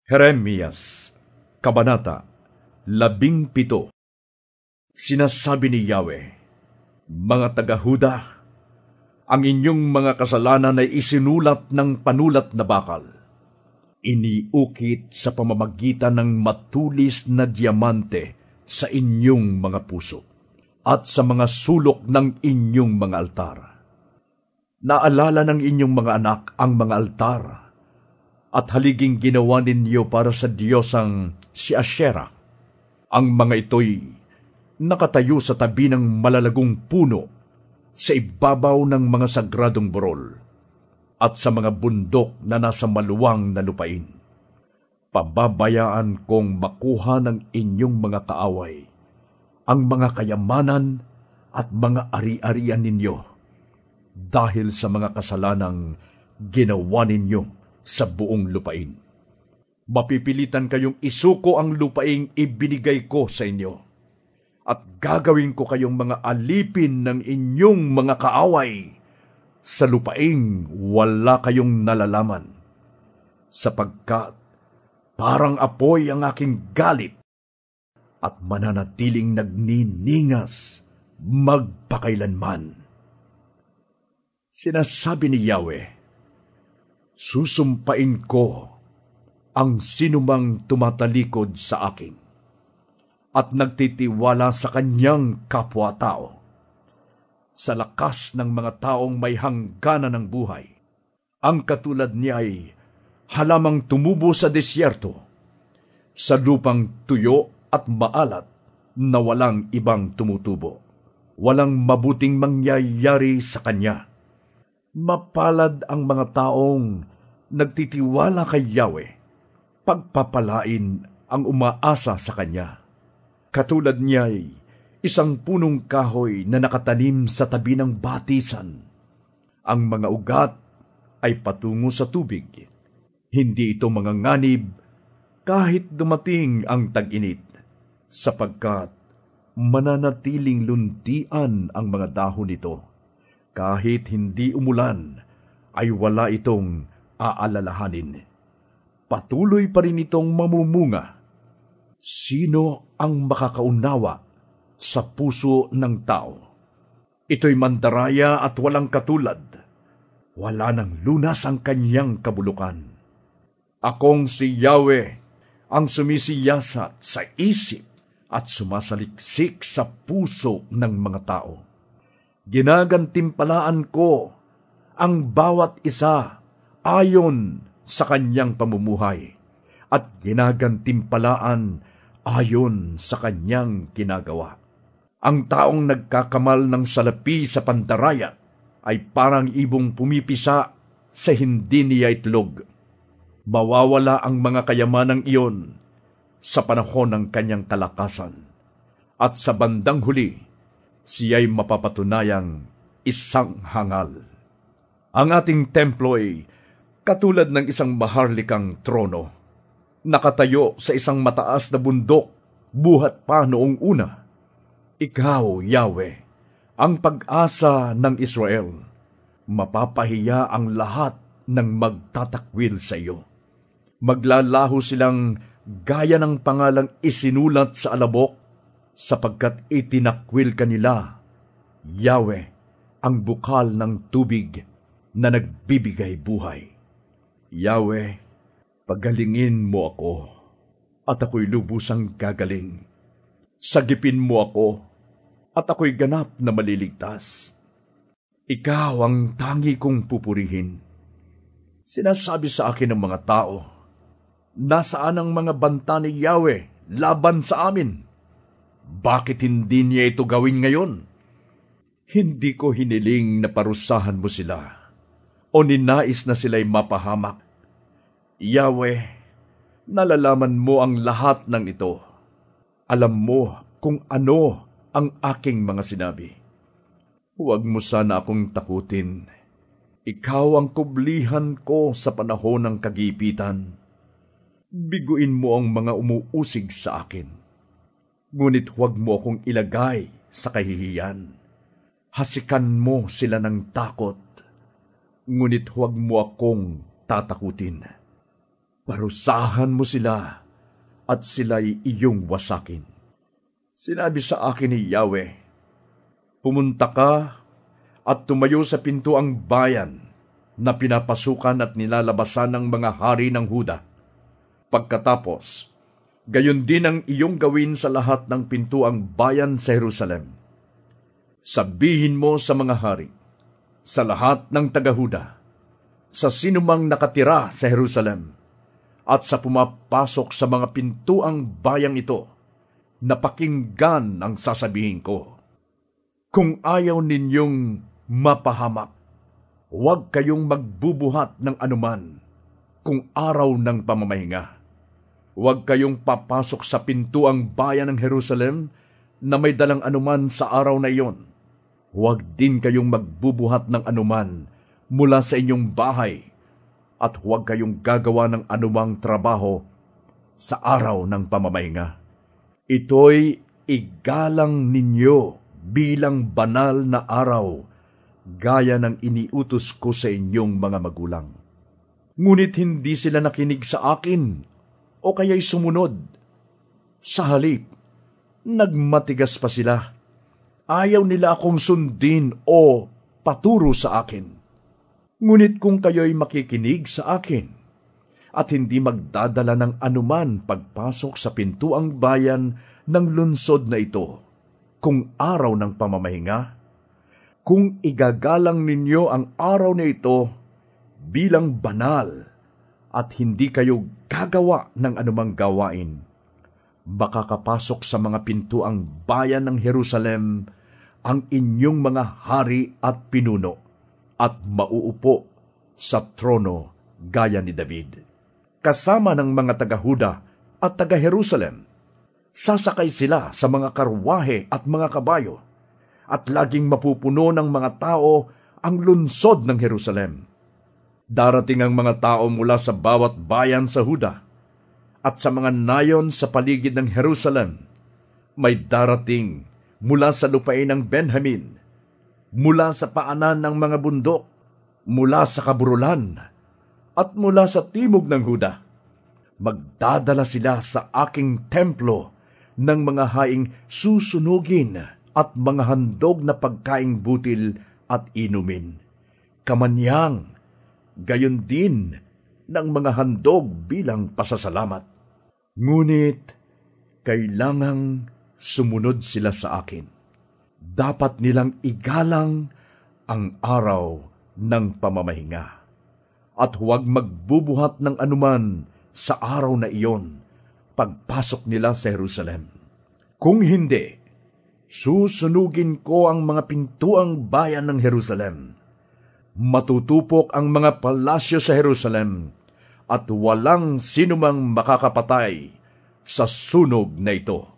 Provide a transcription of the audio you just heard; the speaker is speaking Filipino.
Jeremias, Kabanata 17. Sinasabi ni Yahweh, mga taga-Huda, ang inyong mga kasalanan ay isinulat ng panulat na bakal. Iniukit sa pamamagitan ng matulis na diamante sa inyong mga puso at sa mga sulok ng inyong mga altar. Naalala ng inyong mga anak ang mga altar at haliging ginawa ninyo para sa diyosang si Asyera. Ang mga ito'y nakatayo sa tabi ng malalagong puno sa ibabaw ng mga sagradong burol at sa mga bundok na nasa maluwang na lupain. Pababayaan kong makuha ng inyong mga kaaway ang mga kayamanan at mga ari-arian ninyo dahil sa mga kasalanang ginawa ninyo sa buong lupain. Mapipilitan kayong isuko ang lupaing ibinigay ko sa inyo, at gagawin ko kayong mga alipin ng inyong mga kaaway sa lupaing wala kayong nalalaman, sapagkat parang apoy ang aking galit at mananatiling nagniningas magpakailanman. Sinasabi ni Yahweh, susumpain ko ang sinumang tumatalikod sa akin at nagtitiwala sa kanyang kapwa-tao, sa lakas ng mga taong may hangganan ng buhay. Ang katulad niya ay halamang tumubo sa disyerto, sa lupang tuyo at maalat na walang ibang tumutubo. Walang mabuting mangyayari sa kanya. Mapalad ang mga taong nagtitiwala kay Yahweh, pagpapalain ang umaasa sa kanya. Katulad niya'y isang punong kahoy na nakatanim sa tabi ng batisan. Ang mga ugat ay patungo sa tubig. Hindi ito manganganib kahit dumating ang tag-init, sapagkat mananatiling luntian ang mga dahon nito. Kahit hindi umulan, ay wala itong aalalahanin. Patuloy pa rin itong mamumunga. Sino ang makakaunawa sa puso ng tao? Ito'y mandaraya at walang katulad. Wala nang lunas ang kanyang kabulukan. Akong si Yahweh ang sumisiyasat sa isip at sumasaliksik sa puso ng mga tao. Ginagantimpalaan ko ang bawat isa ayon sa kanyang pamumuhay at ginagantimpalaan ayon sa kanyang ginagawa. Ang taong nagkakamal ng salapi sa pandaraya ay parang ibong pumipisa sa hindi niya itlog. Mawawala ang mga kayamanang iyon sa panahon ng kanyang kalakasan, at sa bandang huli, siya'y mapapatunayang isang hangal. Ang ating templo ay katulad ng isang maharlikang trono, nakatayo sa isang mataas na bundok, buhat pa noong una. Ikaw, Yahweh, ang pag-asa ng Israel. Mapapahiya ang lahat ng magtatakwil sa iyo. Maglalaho silang gaya ng pangalang isinulat sa alabok, sapagkat itinakwil kanila, Yahweh, ang bukal ng tubig na nagbibigay buhay. Yahweh, pagalingin mo ako, at ako'y lubusang gagaling. Sagipin mo ako, at ako'y ganap na maliligtas. Ikaw ang tangi kong pupurihin. Sinasabi sa akin ng mga tao, nasaan ang mga banta ni Yahweh laban sa amin? Bakit hindi niya ito gawin ngayon? Hindi ko hiniling na parusahan mo sila, o ninais na sila'y mapahamak. Yahweh, nalalaman mo ang lahat ng ito. Alam mo kung ano ang aking mga sinabi. Huwag mo sana akong takutin. Ikaw ang kublihan ko sa panahon ng kagipitan. Biguin mo ang mga umuusig sa akin. Ngunit huwag mo akong ilagay sa kahihiyan. Hasikan mo sila ng takot. Ngunit huwag mo akong tatakutin. Parusahan mo sila at sila'y iyong wasakin. Sinabi sa akin ni Yahweh, pumunta ka at tumayo sa pintuang bayan na pinapasukan at nilalabasan ng mga hari ng Huda. Pagkatapos, gayon din ang iyong gawin sa lahat ng pintuang bayan sa Jerusalem. Sabihin mo sa mga hari, sa lahat ng taga-Huda, sa sinumang nakatira sa Jerusalem, at sa pumapasok sa mga pintuang bayang ito, napakinggan ang sasabihin ko. Kung ayaw ninyong mapahamak, huwag kayong magbubuhat ng anuman kung araw ng pamamahinga. Huwag kayong papasok sa pintuang bayan ng Jerusalem na may dalang anuman sa araw na iyon. Huwag din kayong magbubuhat ng anuman mula sa inyong bahay, at huwag kayong gagawa ng anumang trabaho sa araw ng pamamahinga. Ito'y igalang ninyo bilang banal na araw, gaya ng iniutos ko sa inyong mga magulang. Ngunit hindi sila nakinig sa akin, o kaya'y sumunod. Sa halip, nagmatigas pa sila. Ayaw nila akong sundin o paturo sa akin. Ngunit kung kayo'y makikinig sa akin at hindi magdadala ng anuman pagpasok sa pintuang bayan ng lungsod na ito, kung araw ng pamamahinga, kung igagalang ninyo ang araw na ito bilang banal at hindi kayo gagawa ng anumang gawain, makakapasok sa mga pintuang bayan ng Jerusalem ang inyong mga hari at pinuno, at mauupo sa trono gaya ni David. Kasama ng mga taga-Huda at taga-Jerusalem, sasakay sila sa mga karwahe at mga kabayo, at laging mapupuno ng mga tao ang lungsod ng Jerusalem. Darating ang mga tao mula sa bawat bayan sa Huda at sa mga nayon sa paligid ng Jerusalem. May darating mula sa lupain ng Benjamin, mula sa paanan ng mga bundok, mula sa kaburulan, at mula sa timog ng Huda. Magdadala sila sa aking templo ng mga haing susunugin at mga handog na pagkaing butil at inumin. Kamanyang, gayon din ng mga handog bilang pasasalamat. Ngunit, kailangang sumunod sila sa akin. Dapat nilang igalang ang araw ng pamamahinga, at huwag magbubuhat ng anuman sa araw na iyon pagpasok nila sa Jerusalem. Kung hindi, susunugin ko ang mga pintuang bayan ng Jerusalem. Matutupok ang mga palasyo sa Jerusalem, at walang sinumang makakapatay sa sunog na ito.